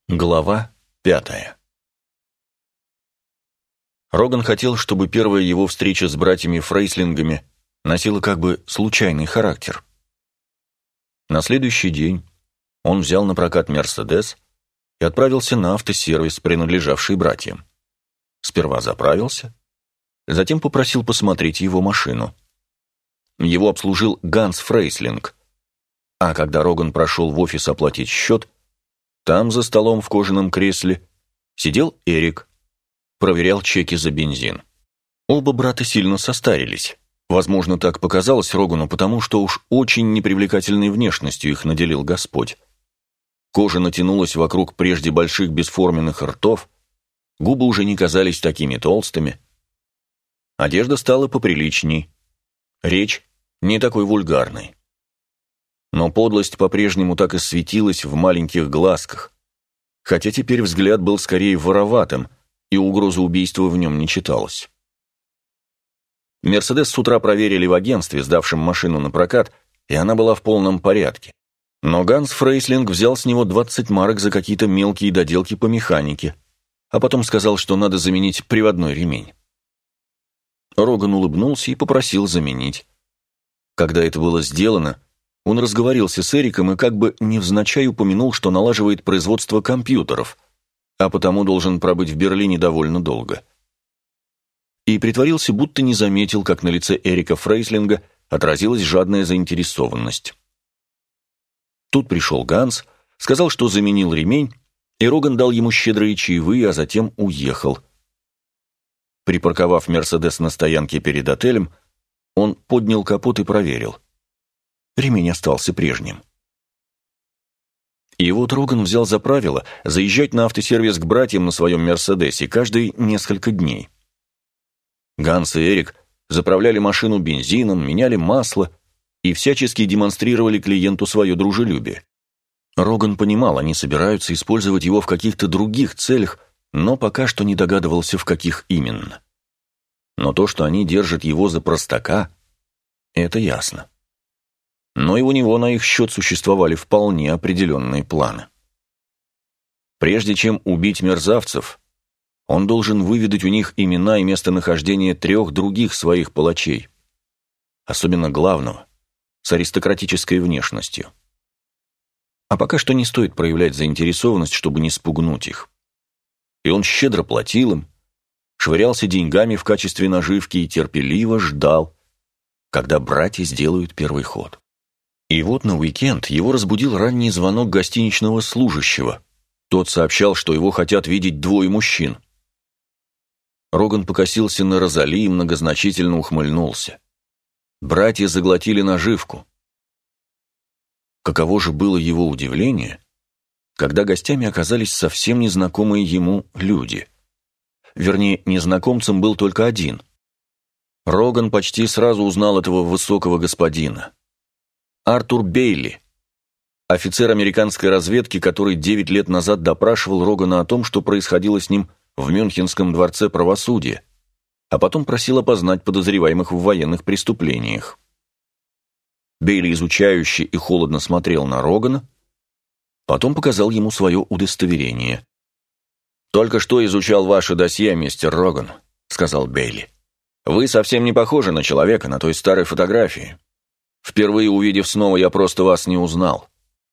Глава 5. Роган хотел, чтобы первая его встреча с братьями Фрейслингами носила как бы случайный характер. На следующий день он взял на прокат «Мерседес» и отправился на автосервис, принадлежавший братьям. Сперва заправился, затем попросил посмотреть его машину. Его обслужил Ганс Фрейслинг, а когда Роган прошел в офис оплатить счет, там, за столом в кожаном кресле, сидел Эрик, проверял чеки за бензин. Оба брата сильно состарились. Возможно, так показалось Рогану, потому что уж очень непривлекательной внешностью их наделил Господь. Кожа натянулась вокруг прежде больших бесформенных ртов, губы уже не казались такими толстыми. Одежда стала поприличней, речь не такой вульгарной. Но подлость по-прежнему так и светилась в маленьких глазках, хотя теперь взгляд был скорее вороватым, и угрозы убийства в нем не читалось. «Мерседес» с утра проверили в агентстве, сдавшем машину на прокат, и она была в полном порядке. Но Ганс Фрейслинг взял с него 20 марок за какие-то мелкие доделки по механике, а потом сказал, что надо заменить приводной ремень. Роган улыбнулся и попросил заменить. Когда это было сделано, он разговорился с Эриком и как бы невзначай упомянул, что налаживает производство компьютеров, а потому должен пробыть в Берлине довольно долго. И притворился, будто не заметил, как на лице Эрика Фрейслинга отразилась жадная заинтересованность. Тут пришел Ганс, сказал, что заменил ремень, и Роган дал ему щедрые чаевые, а затем уехал. Припарковав «Мерседес» на стоянке перед отелем, он поднял капот и проверил. Ремень остался прежним. И вот Роган взял за правило заезжать на автосервис к братьям на своем «Мерседесе» каждые несколько дней. Ганс и Эрик заправляли машину бензином, меняли масло и всячески демонстрировали клиенту свое дружелюбие. Роган понимал, они собираются использовать его в каких-то других целях, но пока что не догадывался, в каких именно. Но то, что они держат его за простака, это ясно. Но и у него на их счет существовали вполне определенные планы. Прежде чем убить мерзавцев, он должен выведать у них имена и местонахождение 3 других своих палачей, особенно главного, с аристократической внешностью. А пока что не стоит проявлять заинтересованность, чтобы не спугнуть их. И он щедро платил им, швырялся деньгами в качестве наживки и терпеливо ждал, когда братья сделают первый ход. И вот на уикенд его разбудил ранний звонок гостиничного служащего. Тот сообщал, что его хотят видеть 2 мужчин. Роган покосился на Розали и многозначительно ухмыльнулся. Братья заглотили наживку. Каково же было его удивление, когда гостями оказались совсем незнакомые ему люди. Вернее, незнакомцем был только один. Роган почти сразу узнал этого высокого господина. Артур Бейли, офицер американской разведки, который 9 лет назад допрашивал Рогана о том, что происходило с ним в Мюнхенском дворце правосудия, а потом просил опознать подозреваемых в военных преступлениях. Бейли изучающе и холодно смотрел на Рогана, потом показал ему свое удостоверение. «Только что изучал ваше досье, мистер Роган», — сказал Бейли. «Вы совсем не похожи на человека на той старой фотографии. Впервые увидев снова, я просто вас не узнал».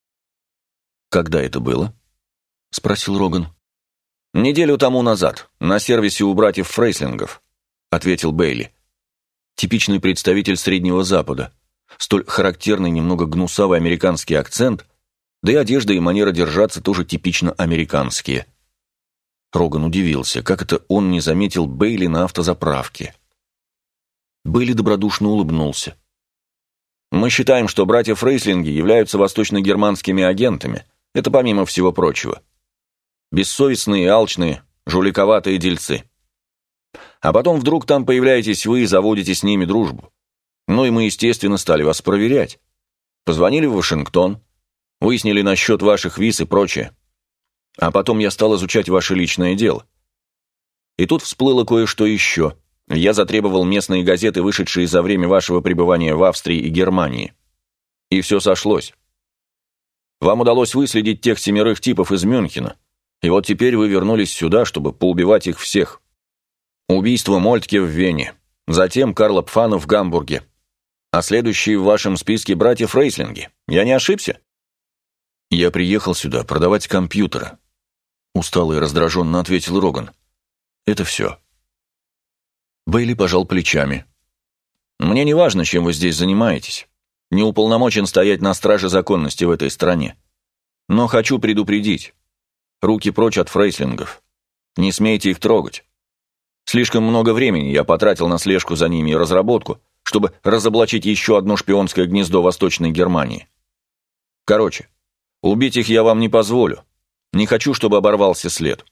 «Когда это было?» — спросил Роган. «Неделю тому назад, на сервисе у братьев Фрейслингов», — ответил Бейли. Типичный представитель Среднего Запада, столь характерный немного гнусавый американский акцент, да и одежда и манера держаться тоже типично американские. Роган удивился, как это он не заметил Бейли на автозаправке. Бейли добродушно улыбнулся. «Мы считаем, что братья Фрейслинги являются восточно-германскими агентами. Это помимо всего прочего. Бессовестные, алчные, жуликоватые дельцы. А потом вдруг там появляетесь вы и заводите с ними дружбу. Ну и мы, естественно, стали вас проверять. Позвонили в Вашингтон, выяснили насчет ваших виз и прочее. А потом я стал изучать ваше личное дело. И тут всплыло кое-что еще. Я затребовал местные газеты, вышедшие за время вашего пребывания в Австрии и Германии. И все сошлось. Вам удалось выследить тех 7 типов из Мюнхена, И вот теперь вы вернулись сюда, чтобы поубивать их всех. Убийство Мольтке в Вене, затем Карла Пфана в Гамбурге. А следующие в вашем списке братьев Рейслинги. Я не ошибся? Я приехал сюда продавать компьютеры. Устало и раздраженно ответил Роган. Это все. Бейли пожал плечами. Мне не важно, чем вы здесь занимаетесь. Не уполномочен стоять на страже законности в этой стране. Но хочу предупредить. Руки прочь от фрейслингов. Не смейте их трогать. Слишком много времени я потратил на слежку за ними и разработку, чтобы разоблачить еще одно шпионское гнездо Восточной Германии. Короче, убить их я вам не позволю. Не хочу, чтобы оборвался след.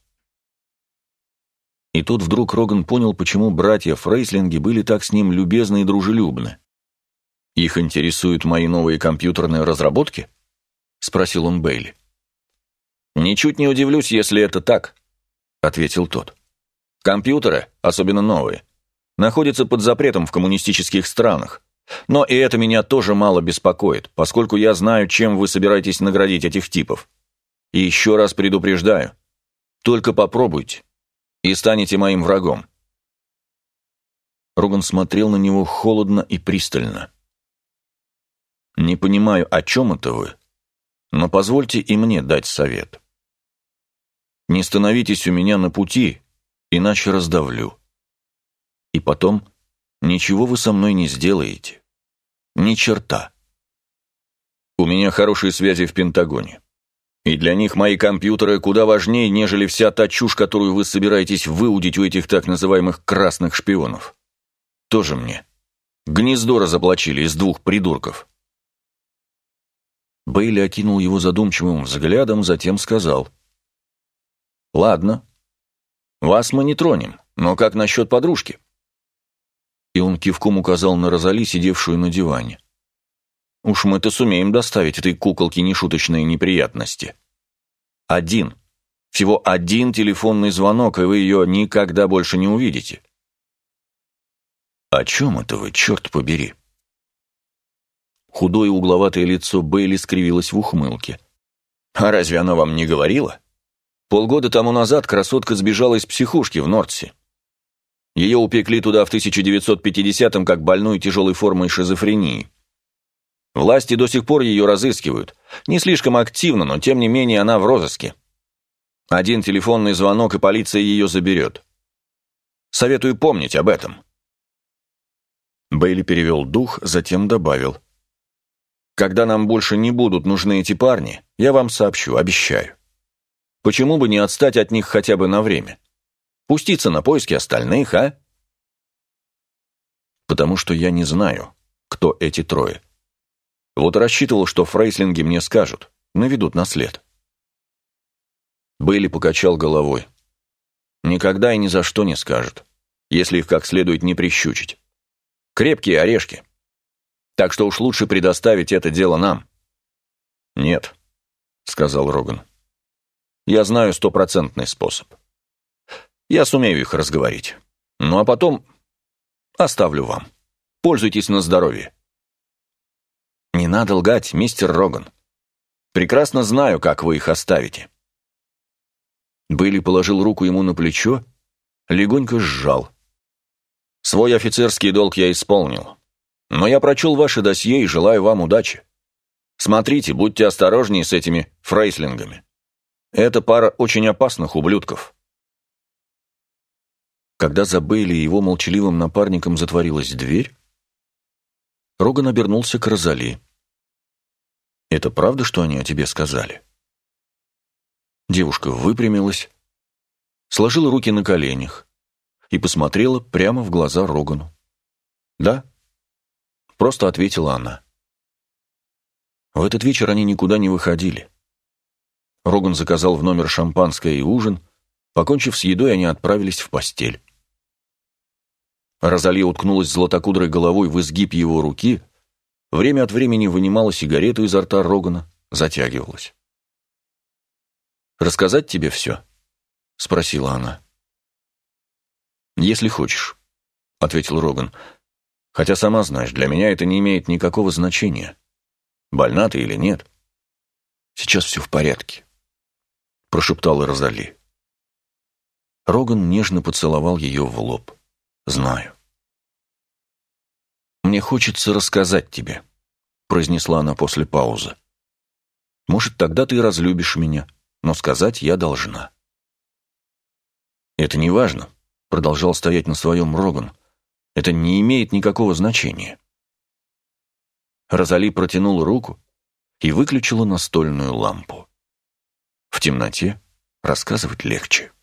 И тут вдруг Роган понял, почему братья Фрейслинги были так с ним любезны и дружелюбны. «Их интересуют мои новые компьютерные разработки?» — спросил он Бейли. «Ничуть не удивлюсь, если это так», — ответил тот. «Компьютеры, особенно новые, находятся под запретом в коммунистических странах. Но и это меня тоже мало беспокоит, поскольку я знаю, чем вы собираетесь наградить этих типов. И еще раз предупреждаю, только попробуйте, и станете моим врагом». Роган смотрел на него холодно и пристально. «Не понимаю, о чем это вы, но позвольте и мне дать совет. Не становитесь у меня на пути, иначе раздавлю. И потом, ничего вы со мной не сделаете. Ни черта. У меня хорошие связи в Пентагоне. И для них мои компьютеры куда важнее, нежели вся та чушь, которую вы собираетесь выудить у этих так называемых красных шпионов. Тоже мне. Гнездо разоблачили из двух придурков». Бейли окинул его задумчивым взглядом, затем сказал: «Ладно, вас мы не тронем, но как насчет подружки?» И он кивком указал на Розали, сидевшую на диване. «Уж мы-то сумеем доставить этой куколке нешуточные неприятности. Всего один телефонный звонок, и вы ее никогда больше не увидите». «О чем это вы, черт побери?» Худое угловатое лицо Бейли скривилось в ухмылке. «А разве она вам не говорила? Полгода тому назад красотка сбежала из психушки в Нордсе. Ее упекли туда в 1950-м как больную тяжелой формой шизофрении. Власти до сих пор ее разыскивают. Не слишком активно, но тем не менее она в розыске. Один телефонный звонок, и полиция ее заберет. Советую помнить об этом». Бейли перевел дух, затем добавил: «Когда нам больше не будут нужны эти парни, я вам сообщу, обещаю. Почему бы не отстать от них хотя бы на время? Пуститься на поиски остальных, а?» «Потому что я не знаю, кто эти трое. Вот рассчитывал, что фрейслинги мне скажут, наведут на след». Бейли покачал головой. «Никогда и ни за что не скажут, если их как следует не прищучить. Крепкие орешки. Так что уж лучше предоставить это дело нам». «Нет», — сказал Роган. «Я знаю 100% способ. Я сумею их разговорить. Ну а потом оставлю вам. Пользуйтесь на здоровье». «Не надо лгать, мистер Роган. Прекрасно знаю, как вы их оставите». Бейли положил руку ему на плечо, легонько сжал. «Свой офицерский долг я исполнил. Но я прочел ваше досье и желаю вам удачи. Смотрите, будьте осторожнее с этими фрейслингами. Это пара очень опасных ублюдков». Когда за Бейли и его молчаливым напарником затворилась дверь, Роган обернулся к Розали. «Это правда, что они о тебе сказали?» Девушка выпрямилась, сложила руки на коленях и посмотрела прямо в глаза Рогану. «Да», — просто ответила она. В этот вечер они никуда не выходили. Роган заказал в номер шампанское и ужин. Покончив с едой, они отправились в постель. Розали уткнулась златокудрой головой в изгиб его руки, время от времени вынимала сигарету изо рта Рогана, затягивалась. «Рассказать тебе все?» — спросила она. «Если хочешь», — ответил Роган. «Хотя сама знаешь, для меня это не имеет никакого значения. Больна ты или нет. Сейчас все в порядке». прошептала Розали. Роган нежно поцеловал ее в лоб. «Знаю». «Мне хочется рассказать тебе», — произнесла она после паузы. «Может, тогда ты и разлюбишь меня, но сказать я должна». «Это не важно», — продолжал стоять на своем Роган. «Это не имеет никакого значения». Розали протянула руку и выключила настольную лампу. В темноте рассказывать легче.